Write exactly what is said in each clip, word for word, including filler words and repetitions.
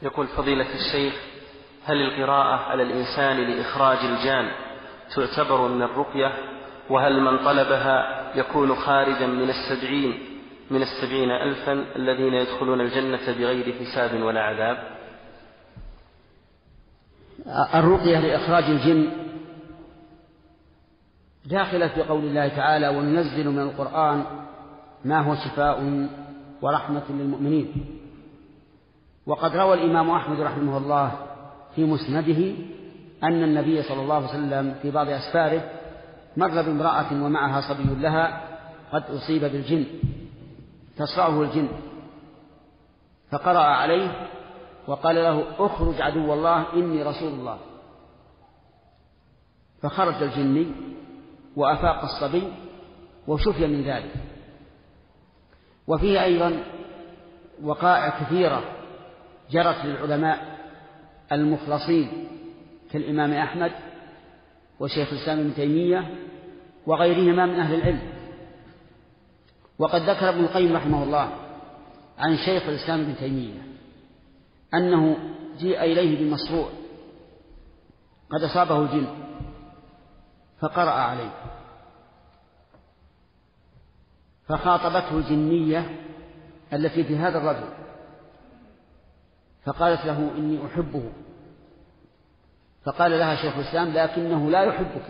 يقول فضيلة الشيخ: هل القراءة على الإنسان لإخراج الجان تعتبر من الرقية؟ وهل من طلبها يكون خارجا من السبعين من السبعين ألفا الذين يدخلون الجنة بغير حساب ولا عذاب؟ الرقية لإخراج الجن داخلة في قول الله تعالى: وننزل من القرآن ما هو شفاء ورحمة للمؤمنين. وقد روى الإمام أحمد رحمه الله في مسنده أن النبي صلى الله عليه وسلم في بعض أسفاره مر بامرأة ومعها صبي لها قد أصيب بالجن تصرعه الجن، فقرأ عليه وقال له: اخرج عدو الله إني رسول الله. فخرج الجني وأفاق الصبي وشفي من ذلك. وفيه أيضا وقائع كثيرة جرت للعلماء المخلصين كالإمام أحمد وشيخ الإسلام ابن تيمية وغيرهما من أهل العلم. وقد ذكر ابن القيم رحمه الله عن شيخ الإسلام ابن تيمية أنه جيء إليه بمصروع قد أصابه الجن فقرأ عليه، فخاطبته الجنية التي في هذا الرجل فقالت له: إني أحبه. فقال لها شيخ الإسلام: لكنه لا يحبك.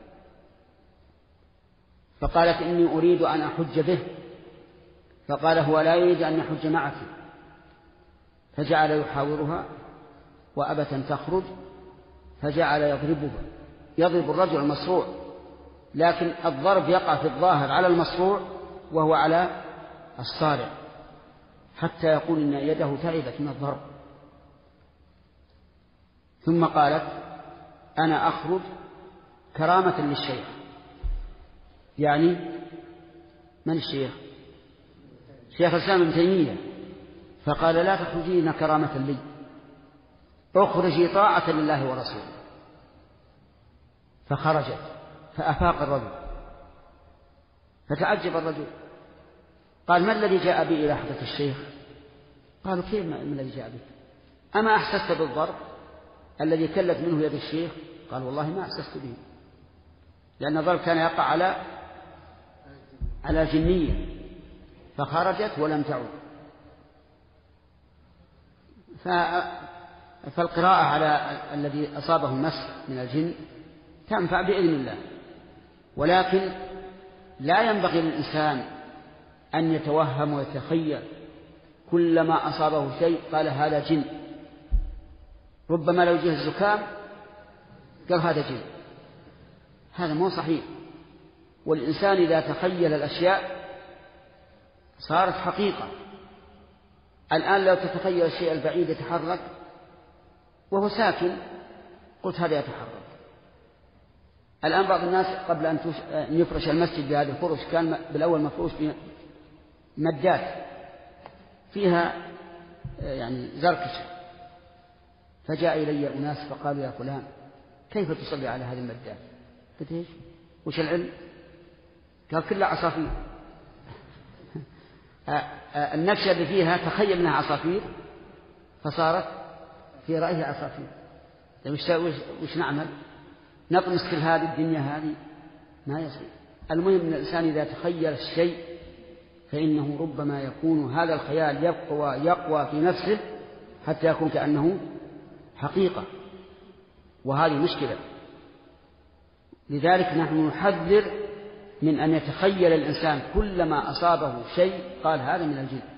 فقالت: إني أريد أن أحج به. فقال: هو لا يريد أن يحج معك. فجعل يحاورها وأبت أن تخرج، فجعل يضربها يضرب الرجل المصروع، لكن الضرب يقع في الظاهر على المصروع وهو على الصارع، حتى يقول إن يده تعبت من الضرب. ثم قالت: أنا أخرج كرامة للشيخ. يعني من الشيخ؟ شيخ الإسلام ابن تيمية. فقال: لا تخرجين كرامة لي، اخرجي طاعة لله ورسوله. فخرجت فأفاق الرجل، فتعجب الرجل، قال: ما الذي جاء بي إلى حضرة الشيخ؟ قالوا: كيف ما الذي جاء بك؟ أما أحسست بالضرب الذي كلت منه يد الشيخ؟ قال: والله ما أحسست به، لأن الضرب كان يقع على على جنية. فخرجت ولم تعود. فالقراءة على الذي أصابه مس من الجن تنفع بإذن الله، ولكن لا ينبغي للإنسان أن يتوهم ويتخيل كلما أصابه شيء قال هذا جن. ربما لو جه الزكام قال هذا جن، هذا مو صحيح. والإنسان إذا تخيل الأشياء صارت حقيقة. الآن لو تتخيل الشيء البعيد يتحرك وهو ساكن قلت هذا يتحرك. الآن بعض الناس قبل أن يفرش المسجد بهذه الفرش كان بالأول مفروش بمدات فيها يعني زركشة، فجاء إلي أناس فقالوا: يا فلان كيف تصلي على هذه المدات؟ قلت: إيش؟ وش العلم؟ قال: كلها عصافير. النكشة اللي فيها تخيل منها عصافير فصارت في رأيها عصافير. وش نعمل؟ نطمس كل هذه الدنيا هذه؟ ما يصير. المهم أن الإنسان إذا تخيل الشيء فإنه ربما يكون هذا الخيال يقوى يقوى في نفسه حتى يكون كأنه حقيقة، وهذه مشكلة. لذلك نحن نحذر من أن يتخيل الإنسان كلما أصابه شيء قال هذا من الجن.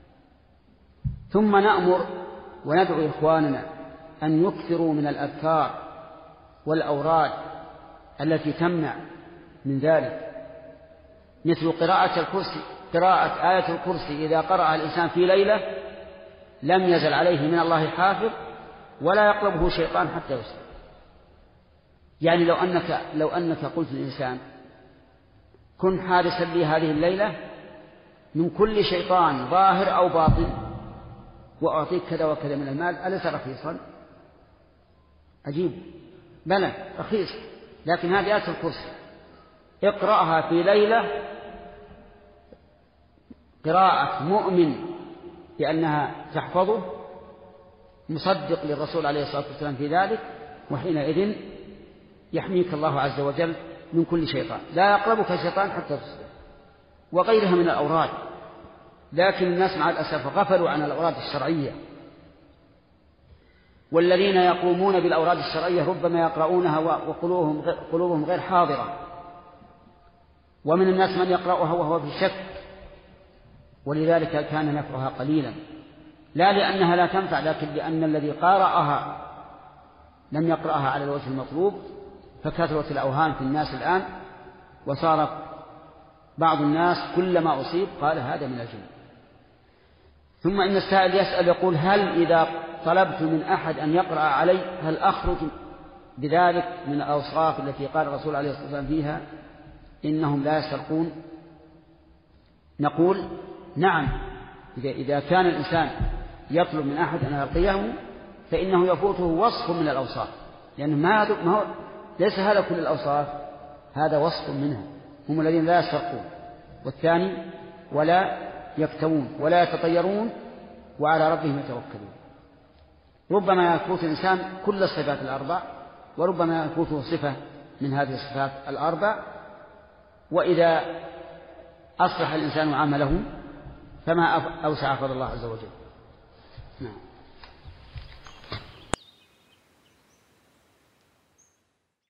ثم نأمر وندعو إخواننا أن يكثروا من الأذكار والأوراد التي تمنع من ذلك، مثل قراءة الكرسي، قراءة آية الكرسي إذا قرأها الإنسان في ليلة لم يزل عليه من الله حافظ ولا يقربه شيطان حتى يسلم. يعني لو أنك لو أنك قلت للإنسان: كن حارسا لي هذه الليلة من كل شيطان ظاهر أو باطن وأعطيك كذا وكذا من المال، أليس رخيصا؟ عجيب. بلى رخيص، لكن هذه آية الكرسي اقرأها في ليلة قراءة مؤمن بأنها تحفظه مصدق للرسول عليه الصلاة والسلام في ذلك، وحينئذ يحميك الله عز وجل من كل شيطان، لا يقربك شيطان حتى تصبح. وغيرها من الأوراد، لكن الناس مع الأسف غفلوا عن الأوراد الشرعية، والذين يقومون بالأوراد الشرعية ربما يقرؤونها وقلوبهم قلوبهم غير حاضرة، ومن الناس من يقرأها وهو في شك، ولذلك كان نفعها قليلا، لا لأنها لا تنفع، لكن لأن الذي قارأها لم يقرأها على الوجه المطلوب، فكثرت الأوهام في الناس الآن، وصار بعض الناس كلما أصيب قال هذا من الجن. ثم إن السائل يسأل يقول: هل إذا طلبت من أحد أن يقرأ علي هل أخرج بذلك من الأوصاف التي قال الرسول عليه الصلاة والسلام فيها إنهم لا يسرقون؟ نقول: نعم، إذا إذا كان الإنسان يطلب من أحد أن يرقيه فإنه يفوته وصف من الأوصاف، لأن ما هو ليس هذا كل الأوصاف، هذا وصف منها، هم الذين لا يسرقون، والثاني ولا يكتوون ولا يتطيرون وعلى ربهم يتوكلون. ربما يفوت الإنسان كل الصفات الأربع، وربما يفوته صفة من هذه الصفات الأربع، وإذا أصلح الإنسان عمله فما أوسع فضل الله عز وجل. نعم.